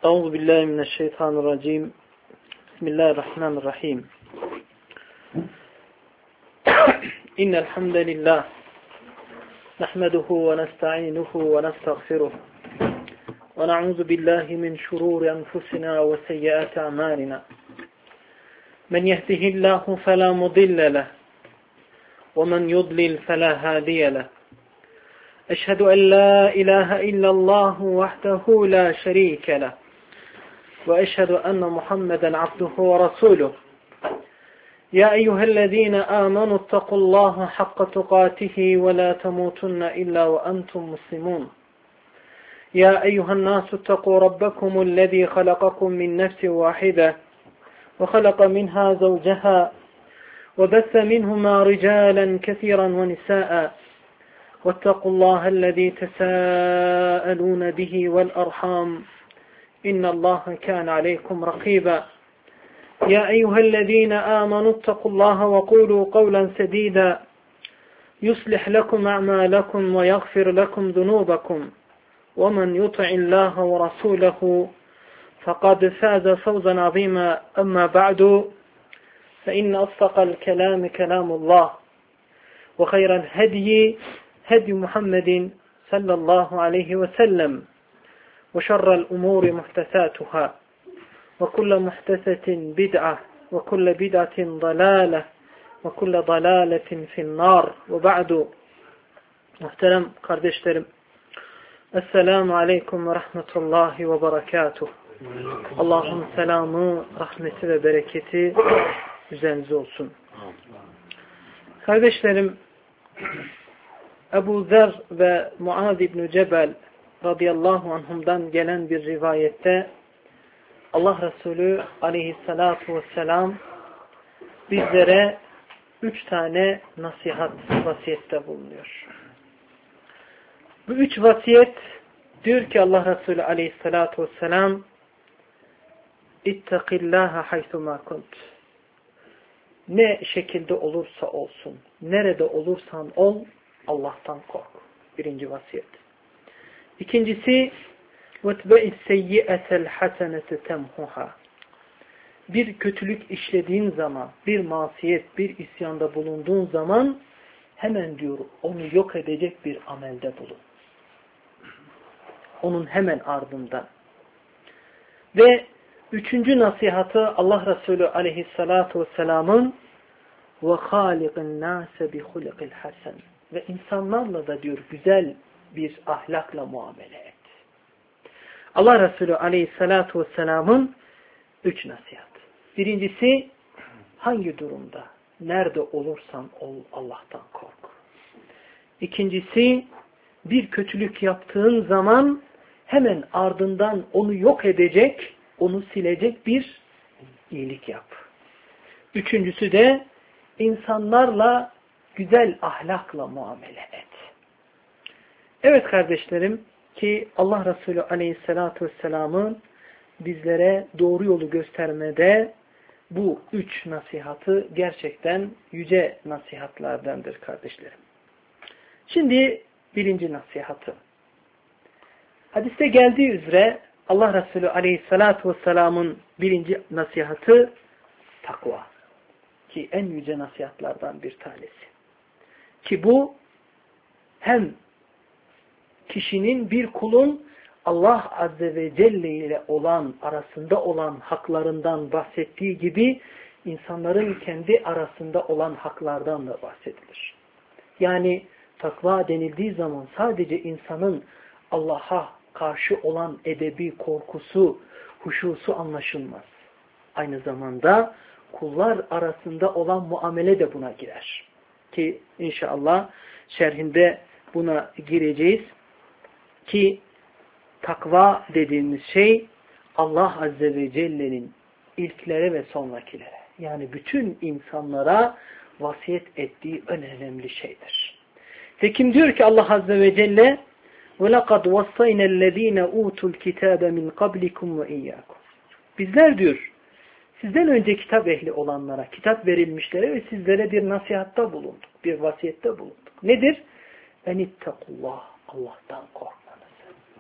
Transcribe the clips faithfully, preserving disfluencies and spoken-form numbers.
Euzu billahi mineşşeytanirracim. Bismillahirrahmanirrahim. İnnel hamdalillah nahmeduhu ve nestainuhu ve nestağfiruh. Ve na'uzu billahi min şururi enfusina ve seyyiati a'malina. Men yehdihillahu fela mudille leh ve men yudlil fela hadiye leh. Eşhedü en la ilahe illallah vahdehu la şerike leh. Ve eşhedü enne Muhammeden abduhu ve rasuluh. Ya eyyühellezine amenu ittakullaha hakka tukatihi ve la temutunne illa ve entum muslimun. Ya eyyühennâsu ittakû rabbekumullezî halakakum min nefsin vâhide ve halaka minhâ zavceha ve besse minhumâ ricâlen kesiran ve nisâ'a. واتقوا الله الذي تساءلون به والأرحام إن الله كان عليكم رقيبا يا أيها الذين آمنوا اتقوا الله وقولوا قولا سديدا يصلح لكم أعمالكم ويغفر لكم ذنوبكم ومن يطع الله ورسوله فقد فاز فوزا عظيما أما بعد فإن أصدق الكلام كلام الله وخير الهدي هدي محمد صلى الله عليه وسلم وشر الأمور محدثاتها وكل محدثة بدعة وكل بدعة ضلالة وكل ضلالة في النار وبعد. Muhterem kardeşlerim, Esselamu Aleyküm ve Rahmetullahi ve Berekatuh. Allah'ın selamı, rahmeti ve bereketi üzerinize olsun. Kardeşlerim, Ebu Zer ve Muaz İbn-i Cebel radıyallahu anhumdan gelen bir rivayette Allah Resulü aleyhissalatu vesselam bizlere üç tane nasihat, vasiyette bulunuyor. Bu üç vasiyet diyor ki Allah Resulü aleyhissalatu vesselam İttakillâhe haythumâ kunt. Ne şekilde olursa olsun, nerede olursan ol, Allah'tan kork. Birinci vasiyet. İkincisi وَتْبَئِ السَّيِّئَةَ الْحَسَنَةِ تَمْهُهَا. Bir kötülük işlediğin zaman, bir masiyet, bir isyanda bulunduğun zaman hemen diyor onu yok edecek bir amelde bulun. Onun hemen ardından. Ve üçüncü nasihatı Allah Resulü aleyhissalatu vesselamın وَخَالِقِ النَّاسَ بِخُلِقِ الْحَسَنِ. Ve insanlarla da diyor güzel bir ahlakla muamele et. Allah Resulü aleyhissalatu vesselamın üç nasihat. Birincisi hangi durumda, nerede olursan ol Allah'tan kork. İkincisi bir kötülük yaptığın zaman hemen ardından onu yok edecek, onu silecek bir iyilik yap. Üçüncüsü de insanlarla güzel ahlakla muamele et. Evet kardeşlerim, ki Allah Resulü aleyhissalatu vesselamın bizlere doğru yolu göstermede bu üç nasihatı gerçekten yüce nasihatlardandır kardeşlerim. Şimdi birinci nasihatı. Hadiste geldiği üzere Allah Resulü aleyhissalatu vesselamın birinci nasihatı takva. Ki en yüce nasihatlardan bir tanesi. Ki bu hem kişinin, bir kulun Allah Azze ve Celle ile olan, arasında olan haklarından bahsettiği gibi insanların kendi arasında olan haklardan da bahsedilir. Yani takva denildiği zaman sadece insanın Allah'a karşı olan edebi, korkusu, huşusu anlaşılmaz. Aynı zamanda kullar arasında olan muamele de buna girer. Ki inşallah şerhinde buna gireceğiz. Ki takva dediğimiz şey Allah Azze ve Celle'nin ilklere ve sonrakilere, yani bütün insanlara vasiyet ettiği en önemli şeydir. Tekim diyor ki Allah Azze ve Celle وَلَقَدْ وَصَّيْنَا الَّذ۪ينَ اُوتُوا الْكِتَابَ مِنْ قَبْلِكُمْ وَاِيَّاكُمْ. Bizler diyor sizden önce kitap ehli olanlara, kitap verilmişlere ve sizlere bir nasihatta bulunduk, bir vasiyette bulunduk. Nedir? اَنِتَّقُوا اللّٰهِ. Allah'tan korkmanız.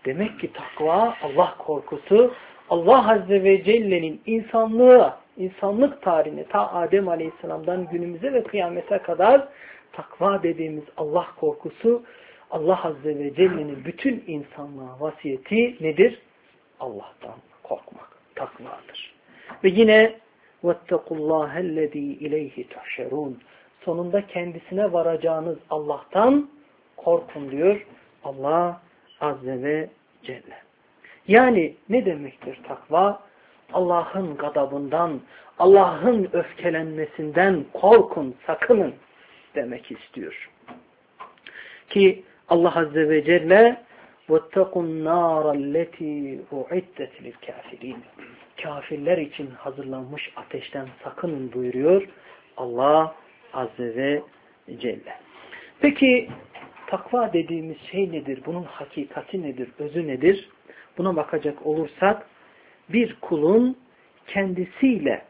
Demek ki takva, Allah korkusu, Allah Azze ve Celle'nin insanlığa, insanlık tarihine, ta Adem Aleyhisselam'dan günümüze ve kıyamete kadar takva dediğimiz Allah korkusu, Allah Azze ve Celle'nin bütün insanlığa vasiyeti nedir? Allah'tan korkmak, takvadır. Ve yine وَاتَّقُوا اللّٰهَ الَّذ۪ي اِلَيْهِ تُحْشَرُونَ sonunda kendisine varacağınız Allah'tan korkun diyor Allah Azze ve Celle. Yani ne demektir takva? Allah'ın gadabından, Allah'ın öfkelenmesinden korkun, sakının demek istiyor. Ki Allah Azze ve Celle وَاتَّقُوا النَّارَ الَّتِي اُعِدَّتْ لِلْكَافِرِينَ kafirler için hazırlanmış ateşten sakının buyuruyor Allah Azze ve Celle. Peki takva dediğimiz şey nedir? Bunun hakikati nedir? Özü nedir? Buna bakacak olursak bir kulun kendisiyle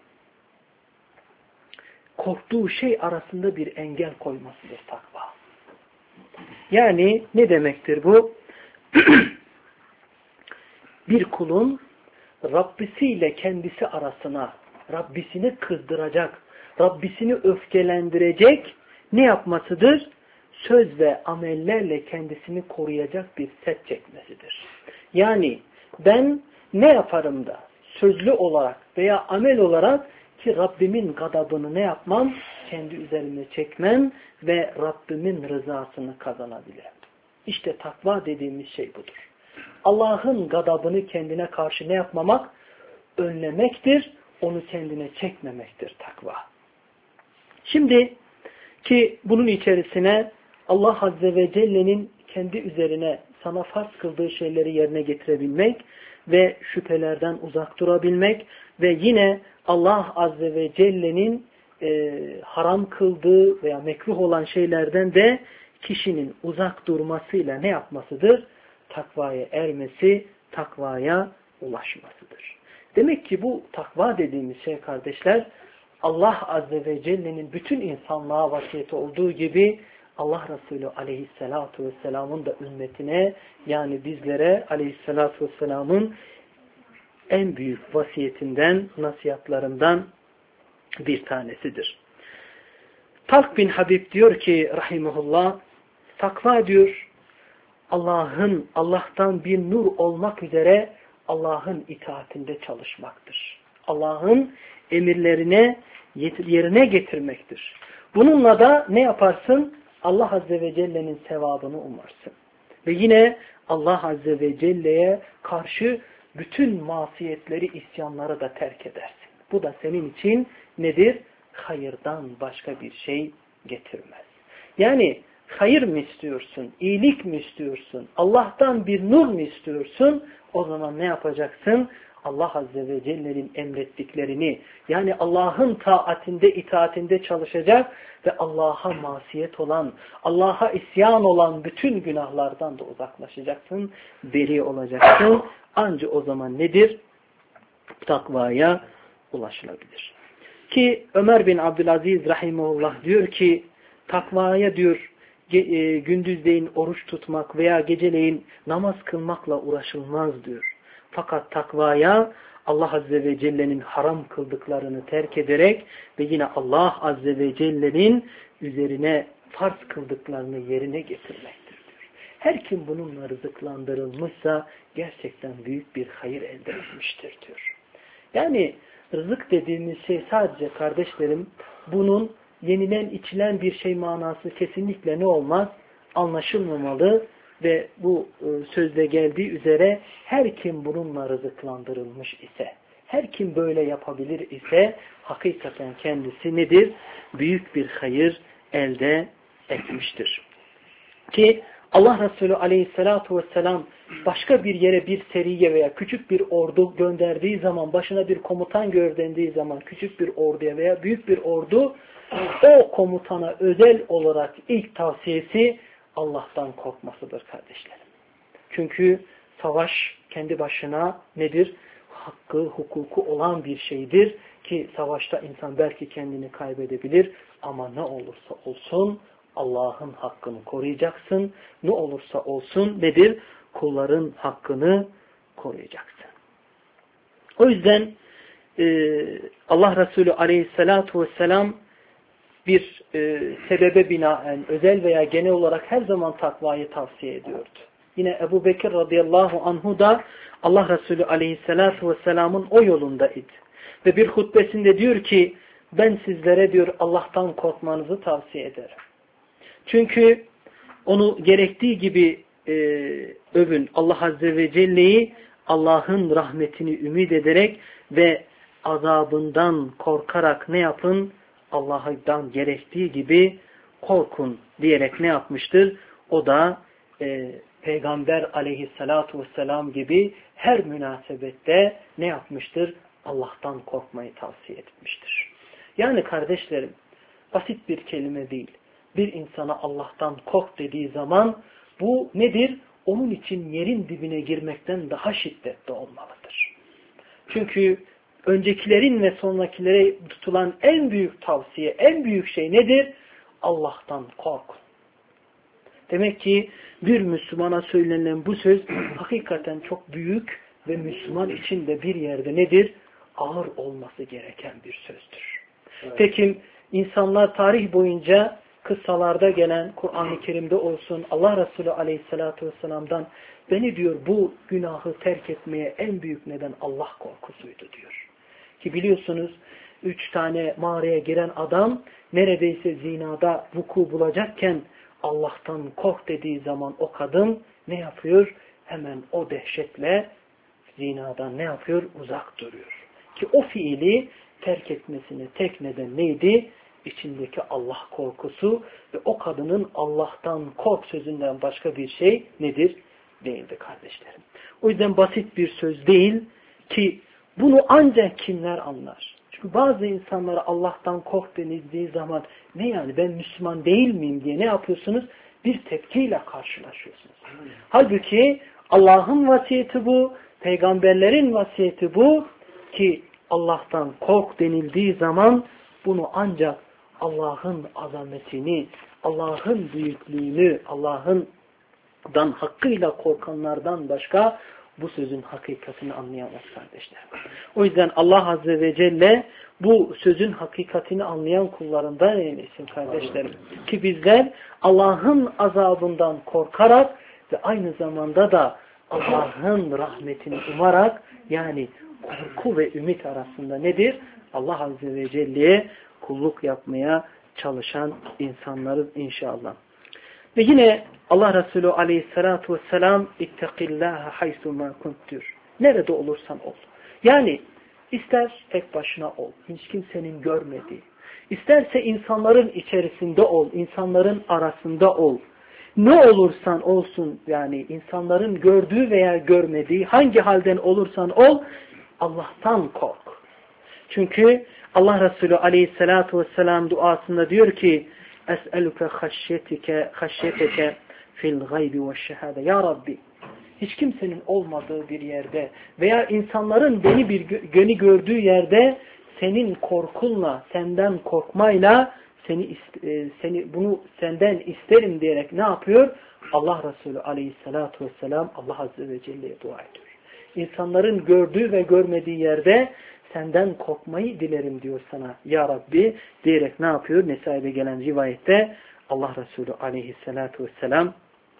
korktuğu şey arasında bir engel koymasıdır takva. Yani ne demektir bu? Bir kulun Rabbisiyle kendisi arasına, Rabbisini kızdıracak, Rabbisini öfkelendirecek ne yapmasıdır? Söz ve amellerle kendisini koruyacak bir set çekmesidir. Yani ben ne yaparım da sözlü olarak veya amel olarak ki Rabbimin gadabını ne yapmam? Kendi üzerime çekmem ve Rabbimin rızasını kazanabilirim. İşte takva dediğimiz şey budur. Allah'ın gadabını kendine karşı ne yapmamak? Önlemektir. Onu kendine çekmemektir takva. Şimdi ki bunun içerisine Allah Azze ve Celle'nin kendi üzerine sana farz kıldığı şeyleri yerine getirebilmek ve şüphelerden uzak durabilmek ve yine Allah Azze ve Celle'nin e, haram kıldığı veya mekruh olan şeylerden de kişinin uzak durmasıyla ne yapmasıdır? Takvaya ermesi, takvaya ulaşmasıdır. Demek ki bu takva dediğimiz şey kardeşler, Allah Azze ve Celle'nin bütün insanlığa vasiyeti olduğu gibi Allah Resulü Aleyhisselatü Vesselam'ın da ümmetine yani bizlere Aleyhisselatü Vesselam'ın en büyük vasiyetinden, nasihatlarından bir tanesidir. Talk bin Habib diyor ki rahimahullah, takva diyor Allah'ın, Allah'tan bir nur olmak üzere Allah'ın itaatinde çalışmaktır. Allah'ın emirlerine yerine getirmektir. Bununla da ne yaparsın? Allah Azze ve Celle'nin sevabını umarsın. Ve yine Allah Azze ve Celle'ye karşı bütün masiyetleri, isyanları da terk edersin. Bu da senin için nedir? Hayırdan başka bir şey getirmez. Yani hayır mı istiyorsun? İyilik mi istiyorsun? Allah'tan bir nur mu istiyorsun? O zaman ne yapacaksın? Allah Azze ve Celle'nin emrettiklerini yani Allah'ın taatinde, itaatinde çalışacak ve Allah'a masiyet olan, Allah'a isyan olan bütün günahlardan da uzaklaşacaksın, beri olacaksın. Ancak o zaman nedir? Takvaya ulaşılabilir. Ki Ömer bin Abdülaziz rahimahullah diyor ki takvaya diyor gündüzleyin oruç tutmak veya geceleyin namaz kılmakla uğraşılmaz diyor. Fakat takvaya Allah Azze ve Celle'nin haram kıldıklarını terk ederek ve yine Allah Azze ve Celle'nin üzerine farz kıldıklarını yerine getirmektir diyor. Her kim bununla rızıklandırılmışsa gerçekten büyük bir hayır elde etmiştir diyor. Yani rızık dediğimiz şey sadece kardeşlerim bunun yenilen içilen bir şey manası kesinlikle ne olmaz? Anlaşılmamalı. Ve bu sözde geldiği üzere her kim bununla rızıklandırılmış ise, her kim böyle yapabilir ise hakikaten kendisi nedir? Büyük bir hayır elde etmiştir. Ki Allah Resulü Aleyhisselatü Vesselam başka bir yere bir seriye veya küçük bir ordu gönderdiği zaman, başına bir komutan gönderdiği zaman küçük bir orduya veya büyük bir ordu, o komutana özel olarak ilk tavsiyesi Allah'tan korkmasıdır kardeşlerim. Çünkü savaş kendi başına nedir? Hakkı, hukuku olan bir şeydir ki savaşta insan belki kendini kaybedebilir ama ne olursa olsun Allah'ın hakkını koruyacaksın. Ne olursa olsun nedir? kulların hakkını koruyacaksın. O yüzden e, Allah Resulü aleyhissalatu vesselam bir e, sebebe binaen özel veya genel olarak her zaman takvayı tavsiye ediyordu. Yine Ebu Bekir radıyallahu anhu da Allah Resulü aleyhissalatu vesselamın o yolundaydı. Ve bir hutbesinde diyor ki ben sizlere diyor Allah'tan korkmanızı tavsiye ederim. Çünkü onu gerektiği gibi e, övün. Allah Azze ve Celle'yi Allah'ın rahmetini ümit ederek ve azabından korkarak ne yapın? Allah'tan gerektiği gibi korkun diyerek ne yapmıştır? O da e, Peygamber aleyhissalatu vesselam gibi her münasebette ne yapmıştır? Allah'tan korkmayı tavsiye etmiştir. Yani kardeşlerim basit bir kelime değil. Bir insana Allah'tan kork dediği zaman bu nedir? Onun için yerin dibine girmekten daha şiddetli olmalıdır. Çünkü öncekilerin ve sonrakilere tutulan en büyük tavsiye, en büyük şey nedir? Allah'tan korkun. Demek ki bir Müslümana söylenen bu söz hakikaten çok büyük ve Müslüman için de bir yerde nedir? Ağır olması gereken bir sözdür. Evet. Peki insanlar tarih boyunca kıssalarda gelen Kur'an-ı Kerim'de olsun Allah Resulü aleyhissalatu vesselam'dan beni diyor bu günahı terk etmeye en büyük neden Allah korkusuydu diyor. Ki biliyorsunuz üç tane mağaraya giren adam neredeyse zinada vuku bulacakken Allah'tan kork dediği zaman o kadın ne yapıyor? Hemen o dehşetle zinadan ne yapıyor? Uzak duruyor. Ki o fiili terk etmesine tek neden neydi? İçindeki Allah korkusu ve o kadının Allah'tan kork sözünden başka bir şey nedir? Değildi kardeşlerim. O yüzden basit bir söz değil ki bunu ancak kimler anlar? Çünkü bazı insanlara Allah'tan kork denildiği zaman ne yani ben Müslüman değil miyim diye ne yapıyorsunuz? Bir tepkiyle karşılaşıyorsunuz. Halbuki Allah'ın vasiyeti bu, peygamberlerin vasiyeti bu ki Allah'tan kork denildiği zaman bunu ancak Allah'ın azametini, Allah'ın büyüklüğünü, Allah'ından hakkıyla korkanlardan başka bu sözün hakikatini anlayamaz kardeşler. O yüzden Allah Azze ve Celle bu sözün hakikatini anlayan kullarından eylesin kardeşlerim. Ki bizler Allah'ın azabından korkarak ve aynı zamanda da Allah'ın rahmetini umarak yani korku ve ümit arasında nedir? Allah Azze ve Celle'ye kulluk yapmaya çalışan insanlarız inşallah. Ve yine Allah Resulü aleyhissalatu vesselam ittakillâhe haysumâ kuntur. Nerede olursan ol. Yani ister tek başına ol. Hiç kimsenin görmediği. İsterse insanların içerisinde ol. İnsanların arasında ol. Ne olursan olsun yani insanların gördüğü veya görmediği hangi halden olursan ol Allah'tan kork. Çünkü Allah Resulü aleyhissalatu vesselam duasında diyor ki Es'eluke haşyetike haşyeteke fil gaybi ve şehade. Ya Rabbi hiç kimsenin olmadığı bir yerde veya insanların beni bir gönü gördüğü yerde senin korkunla, senden korkmayla seni seni bunu senden isterim diyerek ne yapıyor? Allah Resulü aleyhissalatu vesselam Allah Azze ve Celle'ye dua ediyor. İnsanların gördüğü ve görmediği yerde senden korkmayı dilerim diyor sana ya Rabbi diyerek ne yapıyor? Nesai'de gelen rivayette Allah Resulü aleyhissalatu vesselam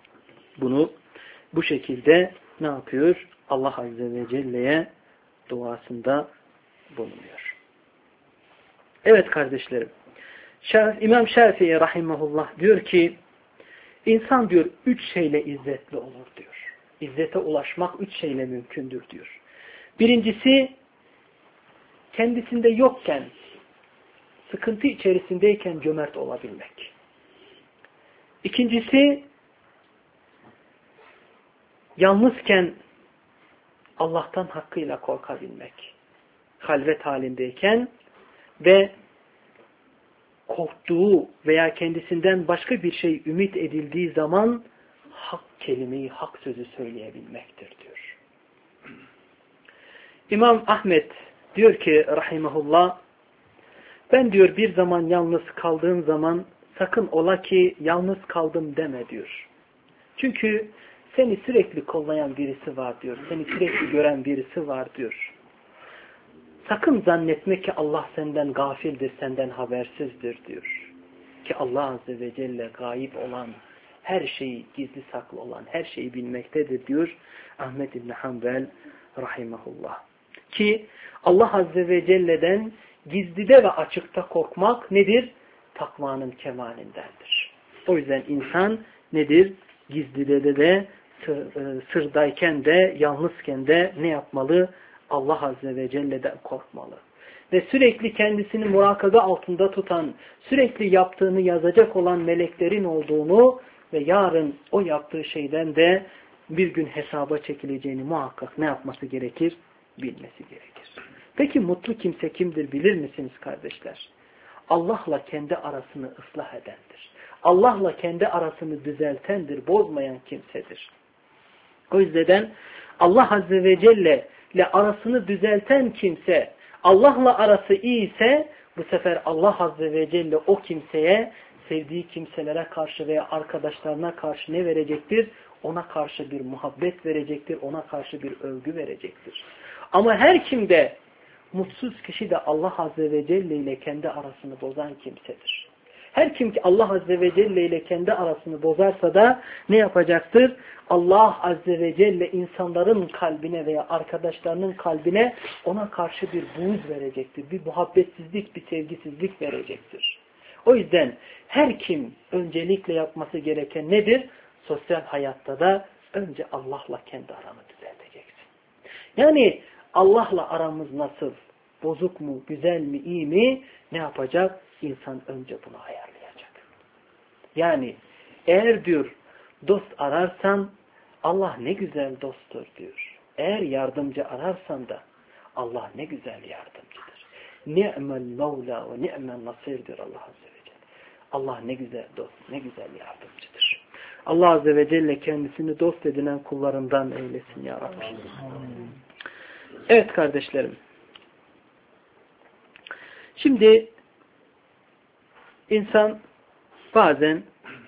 bunu bu şekilde ne yapıyor? Allah Azze ve Celle'ye duasında bulunuyor. Evet kardeşlerim. İmam Şafii rahimahullah diyor ki insan diyor üç şeyle izzetli olur diyor. İzzete ulaşmak üç şeyle mümkündür diyor. Birincisi kendisinde yokken, sıkıntı içerisindeyken cömert olabilmek. İkincisi, yalnızken Allah'tan hakkıyla korkabilmek. Halvet halindeyken ve korktuğu veya kendisinden başka bir şey ümit edildiği zaman hak kelimeyi, hak sözü söyleyebilmektir diyor. İmam Ahmet diyor ki rahimahullah ben diyor bir zaman yalnız kaldığım zaman sakın ola ki yalnız kaldım deme diyor. Çünkü seni sürekli kollayan birisi var diyor. Seni sürekli gören birisi var diyor. Sakın zannetme ki Allah senden gafildir, senden habersizdir diyor. Ki Allah Azze ve Celle gayip olan, her şeyi gizli saklı olan, her şeyi bilmektedir diyor Ahmed İbni Hanbel rahimahullah. Ki Allah Azze ve Celle'den gizlide ve açıkta korkmak nedir? Takvanın kemalindendir. O yüzden insan nedir? Gizlide de, de sırdayken de, yalnızken de ne yapmalı? Allah Azze ve Celle'den korkmalı. Ve sürekli kendisini murakabe altında tutan, sürekli yaptığını yazacak olan meleklerin olduğunu ve yarın o yaptığı şeyden de bir gün hesaba çekileceğini muhakkak ne yapması gerekir? Bilmesi gerekir. Peki mutlu kimse kimdir bilir misiniz kardeşler? Allah'la kendi arasını ıslah edendir. Allah'la kendi arasını düzeltendir, bozmayan kimsedir. O yüzden Allah Azze ve Celle ile arasını düzelten kimse, Allah'la arası iyi ise bu sefer Allah Azze ve Celle o kimseye sevdiği kimselere karşı veya arkadaşlarına karşı ne verecektir? Ona karşı bir muhabbet verecektir, ona karşı bir övgü verecektir. Ama her kimde mutsuz kişi de Allah Azze ve Celle ile kendi arasını bozan kimsedir. Her kim ki Allah Azze ve Celle ile kendi arasını bozarsa da ne yapacaktır? Allah Azze ve Celle insanların kalbine veya arkadaşlarının kalbine ona karşı bir buğz verecektir. Bir muhabbetsizlik, bir sevgisizlik verecektir. O yüzden her kim öncelikle yapması gereken nedir? Sosyal hayatta da önce Allah'la kendi aranı düzelteceksin. Yani Allah'la aramız nasıl? Bozuk mu, güzel mi, iyi mi? Ne yapacak? İnsan önce bunu ayarlayacak. Yani eğer diyor dost ararsan Allah ne güzel dosttur diyor. Eğer yardımcı ararsan da Allah ne güzel yardımcıdır. Ni'mel mevla ve ni'mel nasirdir Allah Azze ve Celle. Allah ne güzel dost, ne güzel yardımcıdır. Allah Azze ve Celle kendisini dost edinen kullarından eylesin ya Rabbi. Evet kardeşlerim. Şimdi insan bazen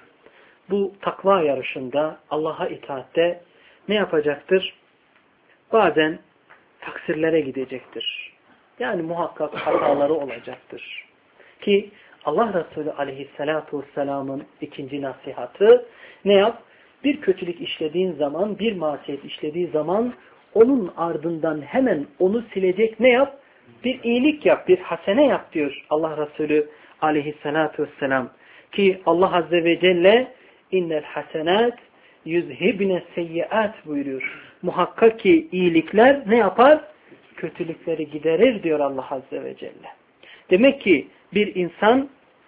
bu takva yarışında Allah'a itaatte ne yapacaktır? Bazen taksirlere gidecektir. Yani muhakkak hataları olacaktır. Ki Allah Resulü aleyhissalatu vesselamın ikinci nasihatı ne yap? Bir kötülük işlediğin zaman, bir masiyet işlediği zaman onun ardından hemen onu silecek ne yap? Bir iyilik yap, bir hasene yap diyor Allah Resulü aleyhissalatu vesselam. Ki Allah Azze ve Celle innel hasenat yüzhibne seyyiat buyuruyor. Muhakkak ki iyilikler ne yapar? Kötülükleri giderir diyor Allah Azze ve Celle. Demek ki bir insan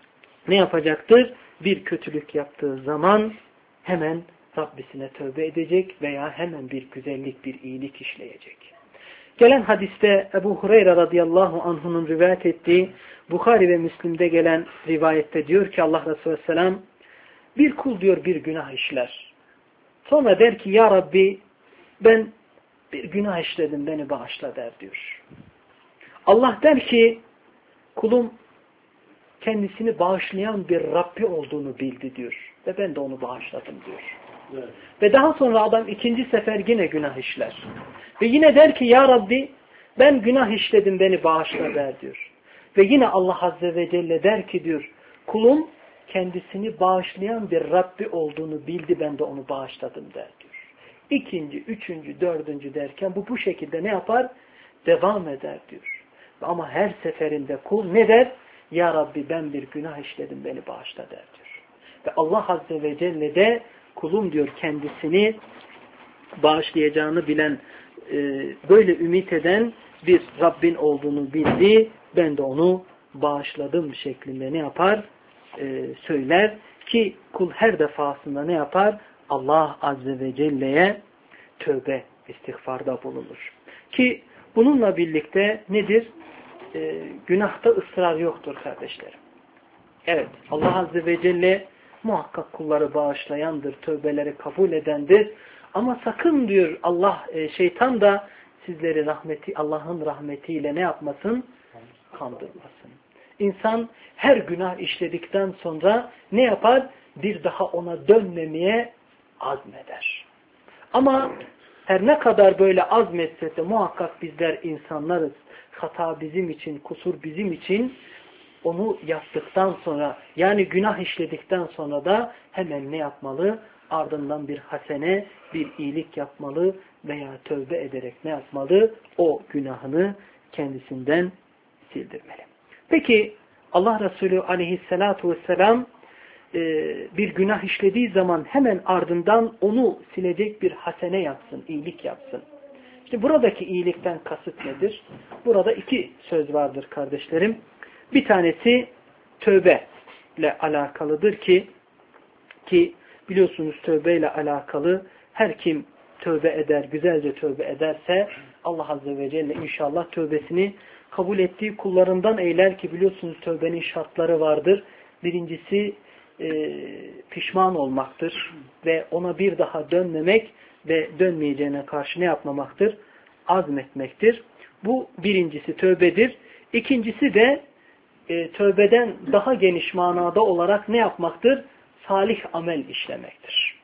ne yapacaktır? Bir kötülük yaptığı zaman hemen Rabbisine tövbe edecek veya hemen bir güzellik, bir iyilik işleyecek. Gelen hadiste Ebu Hureyre radıyallahu anh'unun rivayet ettiği Bukhari ve Müslim'de gelen rivayette diyor ki Allah Resulü Aleyhisselam bir kul diyor bir günah işler. Sonra der ki ya Rabbi ben bir günah işledim beni bağışla der diyor. Allah der ki kulum kendisini bağışlayan bir Rabbi olduğunu bildi diyor. Ve ben de onu bağışladım diyor. Evet. Ve daha sonra adam ikinci sefer yine günah işler. Ve yine der ki ya Rabbi ben günah işledim beni bağışla der diyor. Ve yine Allah Azze ve Celle der ki diyor kulum kendisini bağışlayan bir Rabbi olduğunu bildi ben de onu bağışladım der diyor. İkinci, üçüncü, dördüncü derken bu bu şekilde ne yapar? Devam eder diyor. Ama her seferinde kul ne der? Ya Rabbi ben bir günah işledim beni bağışla der diyor. Ve Allah Azze ve Celle de kulum diyor kendisini bağışlayacağını bilen, e, böyle ümit eden bir Rabbin olduğunu bildi. Ben de onu bağışladım şeklinde ne yapar? E, söyler ki kul her defasında ne yapar? Allah Azze ve Celle'ye tövbe, istiğfarda bulunur. Ki bununla birlikte nedir? E, günahta ısrar yoktur kardeşlerim. Evet, Allah Azze ve Celle muhakkak kulları bağışlayandır, tövbeleri kabul edendir. Ama sakın diyor Allah, e, şeytan da sizleri rahmeti, Allah'ın rahmetiyle ne yapmasın? Kandırmasın. İnsan her günah işledikten sonra ne yapar? Bir daha ona dönmemeye azmeder. Ama her ne kadar böyle azmetse de muhakkak bizler insanlarız. Hata bizim için, kusur bizim için. Onu yaptıktan sonra, yani günah işledikten sonra da hemen ne yapmalı? Ardından bir hasene, bir iyilik yapmalı veya tövbe ederek ne yapmalı? O günahını kendisinden sildirmeli. Peki Allah Resulü aleyhissalatu vesselam bir günah işlediği zaman hemen ardından onu silecek bir hasene yapsın, iyilik yapsın. İşte buradaki iyilikten kasıt nedir? Burada iki söz vardır kardeşlerim. Bir tanesi tövbe ile alakalıdır ki ki biliyorsunuz tövbe ile alakalı her kim tövbe eder, güzelce tövbe ederse Allah Azze ve Celle inşallah tövbesini kabul ettiği kullarından eyler ki biliyorsunuz tövbenin şartları vardır. Birincisi e, pişman olmaktır ve ona bir daha dönmemek ve dönmeyeceğine karşı ne yapmamaktır? Azmetmektir. Bu birincisi tövbedir. İkincisi de e, tövbeden daha geniş manada olarak ne yapmaktır? Salih amel işlemektir.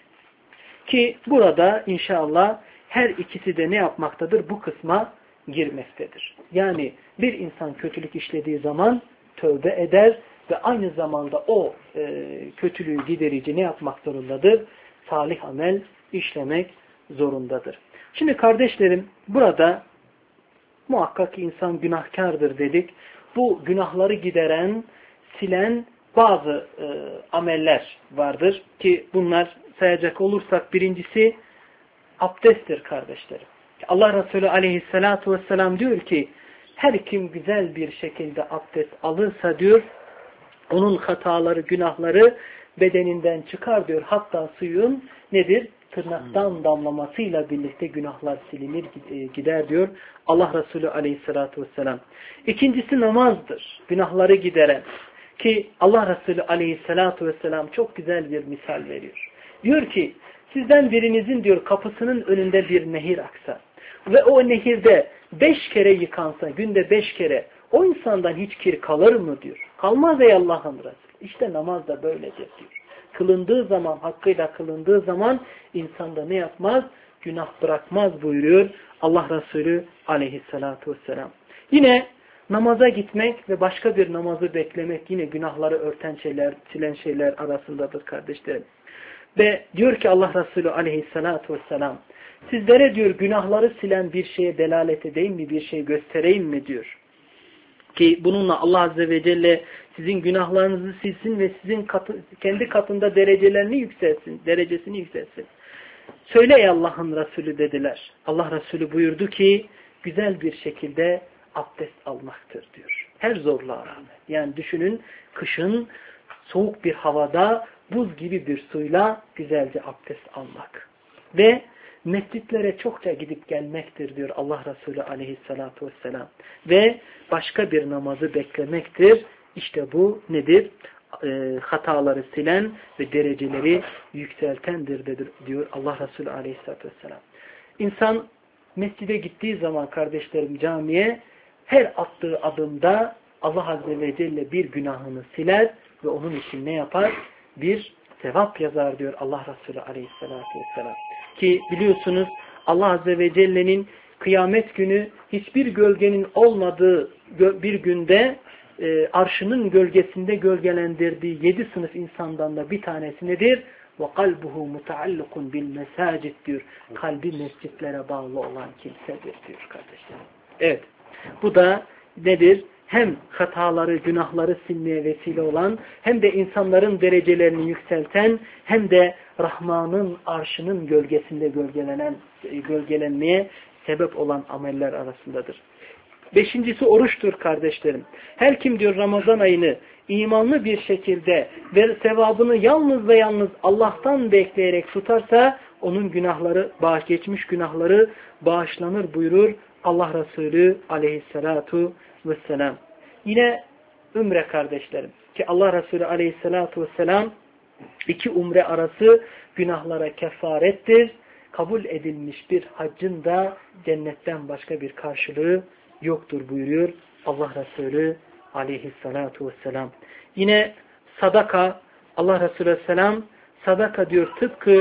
Ki burada inşallah her ikisi de ne yapmaktadır? Bu kısma girmektedir. Yani bir insan kötülük işlediği zaman tövbe eder ve aynı zamanda o e, kötülüğü giderici ne yapmak zorundadır? Salih amel işlemek zorundadır. Şimdi kardeşlerim burada muhakkak insan günahkardır dedik. Bu günahları gideren, silen bazı e, ameller vardır ki bunlar sayacak olursak birincisi abdesttir kardeşlerim. Allah Resulü aleyhissalatu vesselam diyor ki her kim güzel bir şekilde abdest alırsa diyor onun hataları, günahları bedeninden çıkar diyor. Hatta suyun nedir? Tırnaktan damlamasıyla birlikte günahlar silinir gider diyor Allah Resulü aleyhissalatu vesselam. İkincisi namazdır. Günahları gideren. Ki Allah Resulü aleyhissalatu vesselam çok güzel bir misal veriyor. Diyor ki sizden birinizin diyor kapısının önünde bir nehir aksa ve o nehirde beş kere yıkansa, günde beş kere o insandan hiç kir kalır mı diyor. Kalmaz ey Allah'ın Resulü. İşte namaz da böyledir diyor. Kılındığı zaman, hakkıyla kılındığı zaman insanda ne yapmaz? Günah bırakmaz buyuruyor Allah Resulü aleyhissalatu vesselam. Yine namaza gitmek ve başka bir namazı beklemek yine günahları örten şeyler, silen şeyler arasındadır kardeşlerim. Ve diyor ki Allah Resulü aleyhissalatu vesselam sizlere diyor günahları silen bir şeye delalet edeyim mi, bir şey göstereyim mi diyor. Ki bununla Allah Azze ve Celle sizin günahlarınızı silsin ve sizin katı, kendi katında derecelerini yükselsin, derecesini yükselsin. Söyle ey Allah'ın Resulü dediler. Allah Resulü buyurdu ki güzel bir şekilde abdest almaktır diyor. Her zorluğa rağmen. Yani düşünün kışın soğuk bir havada buz gibi bir suyla güzelce abdest almak. Ve mescitlere çokça gidip gelmektir diyor Allah Resulü aleyhissalatu vesselam. Ve başka bir namazı beklemektir. İşte bu nedir? E, hataları silen ve dereceleri yükseltendir diyor Allah Resulü aleyhissalatu vesselam. İnsan mescide gittiği zaman kardeşlerim camiye her attığı adımda Allah Azze ve Celle bir günahını siler ve onun için ne yapar? Bir sevap yazar diyor Allah Resulü aleyhissalatu vesselam. Ki biliyorsunuz Allah Azze ve Celle'nin kıyamet günü hiçbir gölgenin olmadığı bir günde e, arşının gölgesinde gölgelendirdiği yedi sınıf insandan da bir tanesi nedir? وَقَلْبُهُ مُتَعَلِّقٌ بِالْمَسَاجِدِ diyor. Kalbi mescitlere bağlı olan kimsedir diyor kardeşlerim. Evet. Bu da nedir? Hem hataları, günahları silmeye vesile olan, hem de insanların derecelerini yükselten, hem de Rahman'ın arşının gölgesinde gölgelenen, gölgelenmeye sebep olan ameller arasındadır. Beşincisi oruçtur kardeşlerim. Her kim diyor Ramazan ayını imanlı bir şekilde ve sevabını yalnız ve yalnız Allah'tan bekleyerek tutarsa onun günahları, bağış geçmiş günahları bağışlanır buyurur Allah Resulü aleyhissalatu vesselam. Yine umre kardeşlerim. Ki Allah Resulü aleyhissalatu vesselam iki umre arası günahlara kefarettir. Kabul edilmiş bir haccın da cennetten başka bir karşılığı yoktur buyuruyor Allah Resulü aleyhissalatu vesselam. Yine sadaka, Allah Resulü aleyhisselam sadaka diyor tıpkı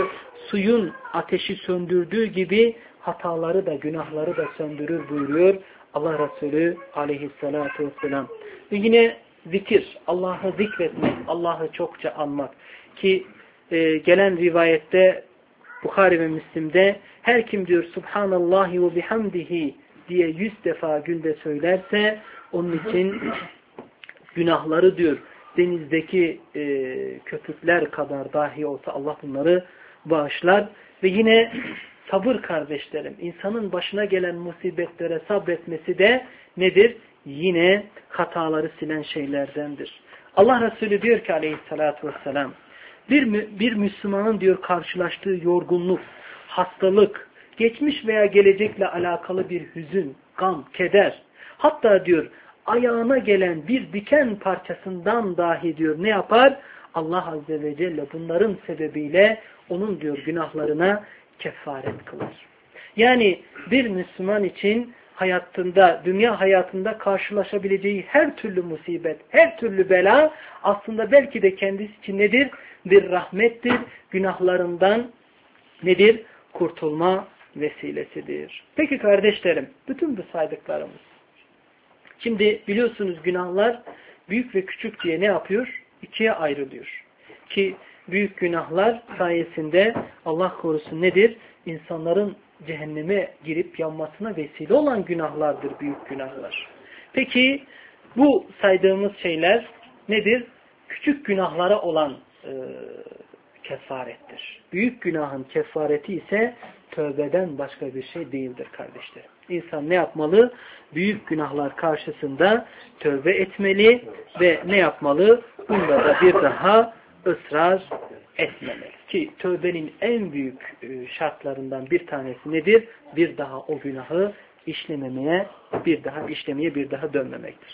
suyun ateşi söndürdüğü gibi hataları da günahları da söndürür buyuruyor Allah Resulü aleyhissalatu vesselam. Ve yine zikir, Allah'ı zikretmek, Allah'ı çokça anmak. Ki e, gelen rivayette Bukhari ve Müslim'de her kim diyor Subhanallahi ve bihamdihi diye yüz defa günde söylerse onun için günahları diyor denizdeki e, köpükler kadar dahi olsa Allah bunları bağışlar. Ve yine sabır kardeşlerim, insanın başına gelen musibetlere sabretmesi de nedir? Yine hataları silen şeylerdendir. Allah Resulü diyor ki aleyhissalatü vesselam, bir, bir Müslümanın diyor karşılaştığı yorgunluk, hastalık, geçmiş veya gelecekle alakalı bir hüzün, gam, keder, hatta diyor ayağına gelen bir diken parçasından dahi diyor ne yapar? Allah Azze ve Celle bunların sebebiyle onun diyor günahlarına kefaret kılar. Yani bir Müslüman için hayatında, dünya hayatında karşılaşabileceği her türlü musibet, her türlü bela aslında belki de kendisi için nedir? Bir rahmettir. Günahlarından nedir? Kurtulma vesilesidir. Peki kardeşlerim, bütün bu saydıklarımız. Şimdi biliyorsunuz günahlar büyük ve küçük diye ne yapıyor? İkiye ayrılıyor. Ki büyük günahlar sayesinde Allah korusun nedir? İnsanların cehenneme girip yanmasına vesile olan günahlardır büyük günahlar. Peki bu saydığımız şeyler nedir? Küçük günahlara olan e, kefarettir. Büyük günahın kefareti ise tövbeden başka bir şey değildir kardeşlerim. İnsan ne yapmalı? Büyük günahlar karşısında tövbe etmeli ve ne yapmalı? Bunda da bir daha ısrar etmemeli. Ki tövbenin en büyük şartlarından bir tanesi nedir? Bir daha o günahı işlememeye, bir daha işlemeye, bir daha dönmemektir.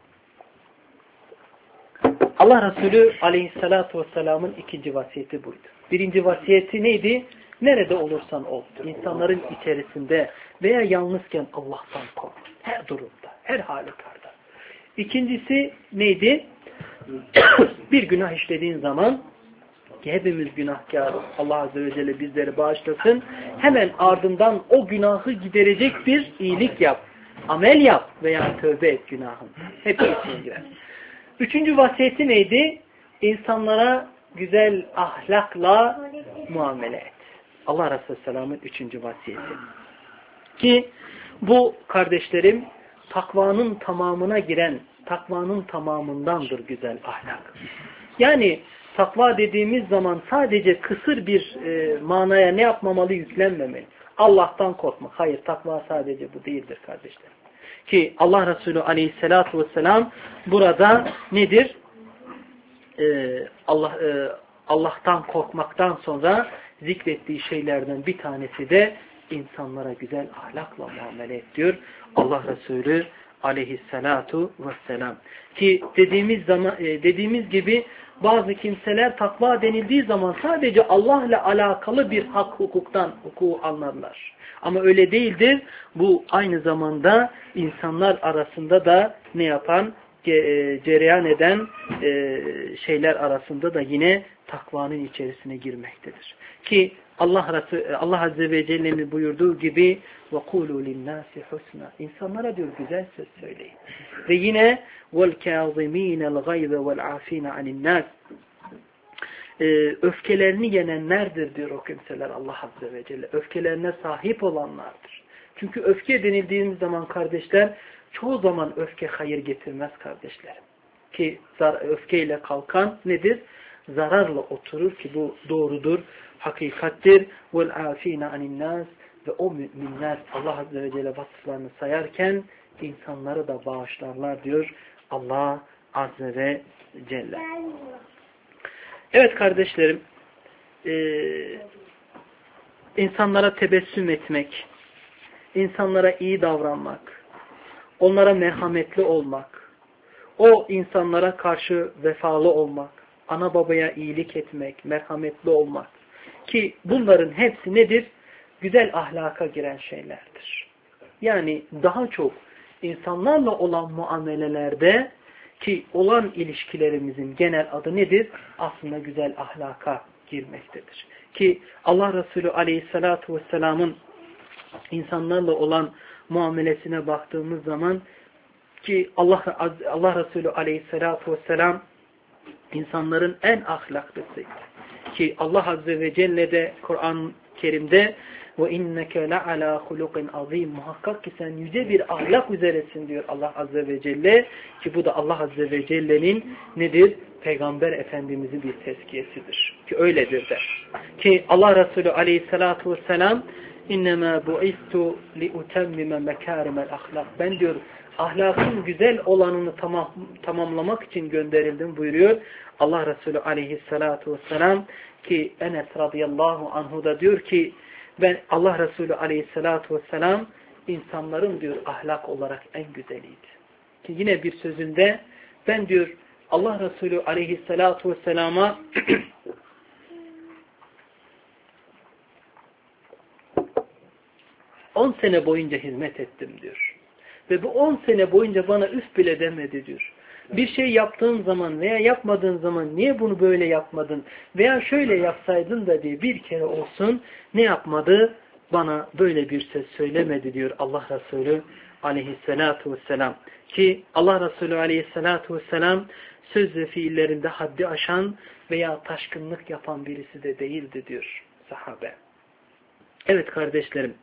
Allah Resulü aleyhissalatu vesselamın ikinci vasiyeti buydu. Birinci vasiyeti neydi? Nerede olursan ol, insanların içerisinde veya yalnızken Allah'tan kork. Her durumda, her halükarda. İkincisi neydi? Bir günah işlediğin zaman ki hepimiz günahkar, Allah Azze ve Celle bizleri bağışlasın. Hemen ardından o günahı giderecek bir iyilik yap. Amel yap veya tövbe et günahın. Hepsi için girer. Üçüncü vasiyeti neydi? İnsanlara güzel ahlakla muamele et. Allah Resulü Selam'ın üçüncü vasiyeti. Ki bu kardeşlerim takvanın tamamına giren, takvanın tamamındandır güzel ahlak. Yani takva dediğimiz zaman sadece kısır bir e, manaya ne yapmamalı, yüklenmemeli. Allah'tan korkmak. Hayır, takva sadece bu değildir kardeşlerim. Ki Allah Resulü aleyhissalatu vesselam burada nedir? Ee, Allah e, Allah'tan korkmaktan sonra zikrettiği şeylerden bir tanesi de insanlara güzel ahlakla muamele et diyor Allah Resulü aleyhissalatu vesselam. Ki dediğimiz zaman e, dediğimiz gibi bazı kimseler takva denildiği zaman sadece Allah ile alakalı bir hak hukuktan hukuku anlarlar. Ama öyle değildir. Bu aynı zamanda insanlar arasında da ne yapan, cereyan eden şeyler arasında da yine takvanın içerisine girmektedir. Ki Allah Allah Azze ve Celle'nin buyurduğu gibi وَقُولُوا لِلنَّاسِ حُسْنًا İnsanlara diyor güzel söz söyleyin. Ve yine وَالْكَاظِم۪ينَ الْغَيْظَ وَالْعَاف۪ينَ عَنِ النَّاسِ Öfkelerini yenenlerdir diyor o kimseler Allah Azze ve Celle. Öfkelerine sahip olanlardır. Çünkü öfke denildiğimiz zaman kardeşler çoğu zaman öfke hayır getirmez kardeşlerim. Ki öfkeyle kalkan nedir? Zararla oturur ki bu doğrudur, hakikattir. وَالْعَاف۪ينَ عَنِ النَّاسِ Ve o müminler Allah Azze ve Celle vasıflarını sayarken insanları da bağışlarlar diyor Allah Azze ve Celle. Evet kardeşlerim, e, insanlara tebessüm etmek, insanlara iyi davranmak, onlara merhametli olmak, o insanlara karşı vefalı olmak, ana babaya iyilik etmek, merhametli olmak ki bunların hepsi nedir? Güzel ahlaka giren şeylerdir. Yani daha çok insanlarla olan muamelelerde ki olan ilişkilerimizin genel adı nedir? Aslında güzel ahlaka girmektedir. Ki Allah Resulü Aleyhisselatü Vesselam'ın insanlarla olan muamelesine baktığımız zaman ki Allah Allah Resulü Aleyhisselatü Vesselam insanların en ahlaklısıydı. Ki Allah Azze ve Celle de Kur'an-ı Kerim'de ve inneke le'alâ hulukin azîm, muhakkak ki sen yüce bir ahlak üzeresin diyor Allah Azze ve Celle. Ki bu da Allah Azze ve Celle'nin nedir? Peygamber Efendimiz'in bir tezkiyesidir. Ki öyledir de. Ki Allah Resulü Aleyhisselatü Vesselam innemâ bu'istu li'utemmime mekârimel ahlak. Ben diyor ahlakın güzel olanını tamam, tamamlamak için gönderildim buyuruyor Allah Resulü Aleyhisselatü Vesselam. Ki Enes radıyallahu anhu da diyor ki ben Allah Resulü Aleyhisselatü Vesselam insanların diyor ahlak olarak en güzeliydi. Ki yine bir sözünde ben diyor Allah Resulü Aleyhisselatü Vesselam'a on sene boyunca hizmet ettim diyor. Ve bu on sene boyunca bana üf bile demedi diyor. Bir şey yaptığın zaman veya yapmadığın zaman niye bunu böyle yapmadın veya şöyle yapsaydın da diye bir kere olsun ne yapmadı? Bana böyle bir söz söylemedi diyor Allah Resulü Aleyhisselatü Vesselam. Ki Allah Resulü Aleyhisselatü Vesselam söz ve fiillerinde haddi aşan veya taşkınlık yapan birisi de değildi diyor sahabe. Evet kardeşlerim.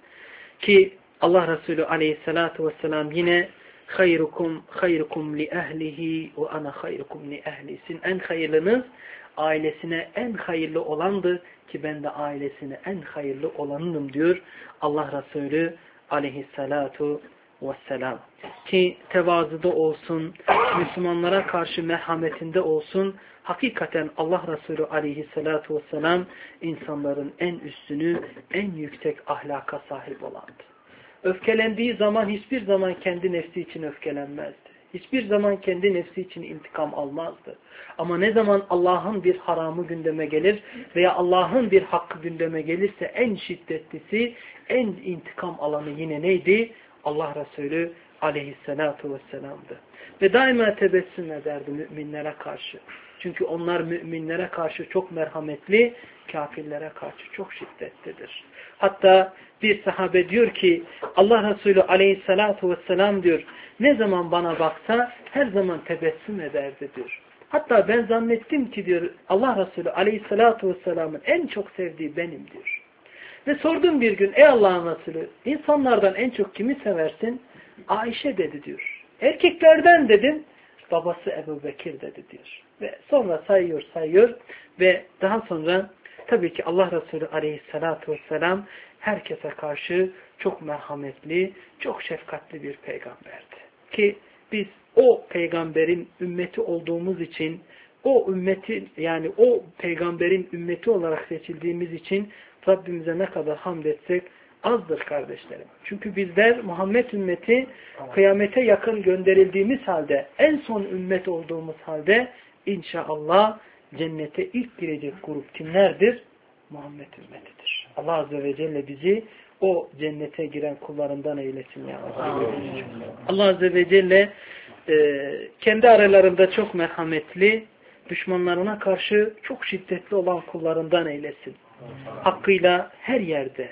Ki Allah Resulü Aleyhisselatü Vesselam yine hayrukum hayrukum li ehlihi ve ana hayrukum li ehli. Sizin en hayırlınız ailesine en hayırlı olandı ki ben de ailesine en hayırlı olanım diyor Allah Resulü Aleyhisselatü Vesselam. Ki tevazuda olsun, Müslümanlara karşı merhametinde olsun, hakikaten Allah Resulü Aleyhisselatü Vesselam insanların en üstünü, en yüksek ahlaka sahip olandı. Öfkelendiği zaman hiçbir zaman kendi nefsi için öfkelenmezdi. Hiçbir zaman kendi nefsi için intikam almazdı. Ama ne zaman Allah'ın bir haramı gündeme gelir veya Allah'ın bir hakkı gündeme gelirse en şiddetlisi, en intikam alanı yine neydi? Allah Resulü Aleyhisselatü Vesselam'dı. Ve daima tebessüm ederdi müminlere karşı. Çünkü onlar müminlere karşı çok merhametli, kafirlere karşı çok şiddetlidir. Hatta bir sahabe diyor ki Allah Resulü Aleyhisselatü Vesselam diyor ne zaman bana baksa her zaman tebessüm ederdi diyor. Hatta ben zannettim ki diyor Allah Resulü Aleyhisselatü Vesselam'ın en çok sevdiği benim diyor. Ve sordum bir gün ey Allah'ın Resulü insanlardan en çok kimi seversin? Ayşe dedi diyor. Erkeklerden dedim babası Ebu Bekir dedi diyor. Ve sonra sayıyor sayıyor ve daha sonra tabii ki Allah Resulü Aleyhisselatü Vesselam herkese karşı çok merhametli, çok şefkatli bir peygamberdi. Ki biz o peygamberin ümmeti olduğumuz için, o ümmetin yani o peygamberin ümmeti olarak seçildiğimiz için Rabbimize ne kadar hamd etsek azdır kardeşlerim. Çünkü bizler Muhammed ümmeti kıyamete yakın gönderildiğimiz halde, en son ümmet olduğumuz halde inşallah cennete ilk girecek grup kimlerdir? Muhammed ümmetidir. Allah Azze ve Celle bizi o cennete giren kullarından eylesin ya Rabbi. Allah Azze ve Celle e, kendi aralarında çok merhametli, düşmanlarına karşı çok şiddetli olan kullarından eylesin. Hakkıyla her yerde,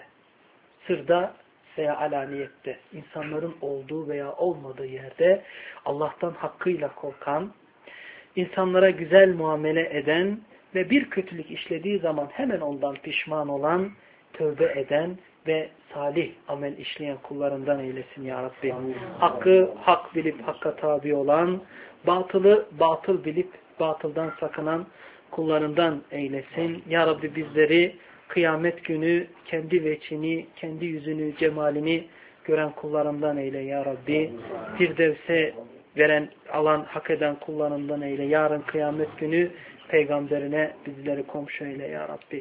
sırda veya alaniyette, insanların olduğu veya olmadığı yerde Allah'tan hakkıyla korkan, insanlara güzel muamele eden ve bir kötülük işlediği zaman hemen ondan pişman olan, tövbe eden ve salih amel işleyen kullarından eylesin ya Rabbi. Hakkı hak bilip hakka tabi olan, batılı batıl bilip batıldan sakınan kullarından eylesin. Ya Rabbi bizleri kıyamet günü kendi veçini, kendi yüzünü, cemalini gören kullarından eyle ya Rabbi. Firdevs'e veren, alan, hak eden kullarından eyle. Yarın kıyamet günü peygamberine bizleri komşu eyle ya Rabbi.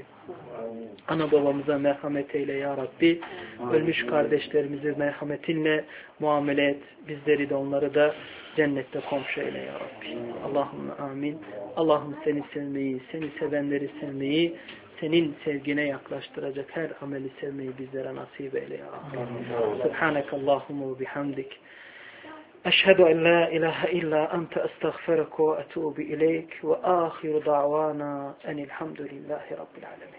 Ana babamıza merhamet eyle ya Rabbi. Ölmüş kardeşlerimizi merhametinle muamele et. Bizleri de onları da cennette komşu eyle ya Rabbi. Allahümme amin. Allah'ım seni sevmeyi, seni sevenleri sevmeyi, senin sevgine yaklaştıracak her ameli sevmeyi bizlere nasip eyle ya Rabbi. Subhaneke Allahümme ve bihamdik. أشهد أن لا إله إلا أنت أستغفرك وأتوب إليك وآخر دعوانا أن الحمد لله رب العالمين.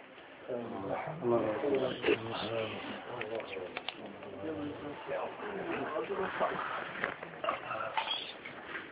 الله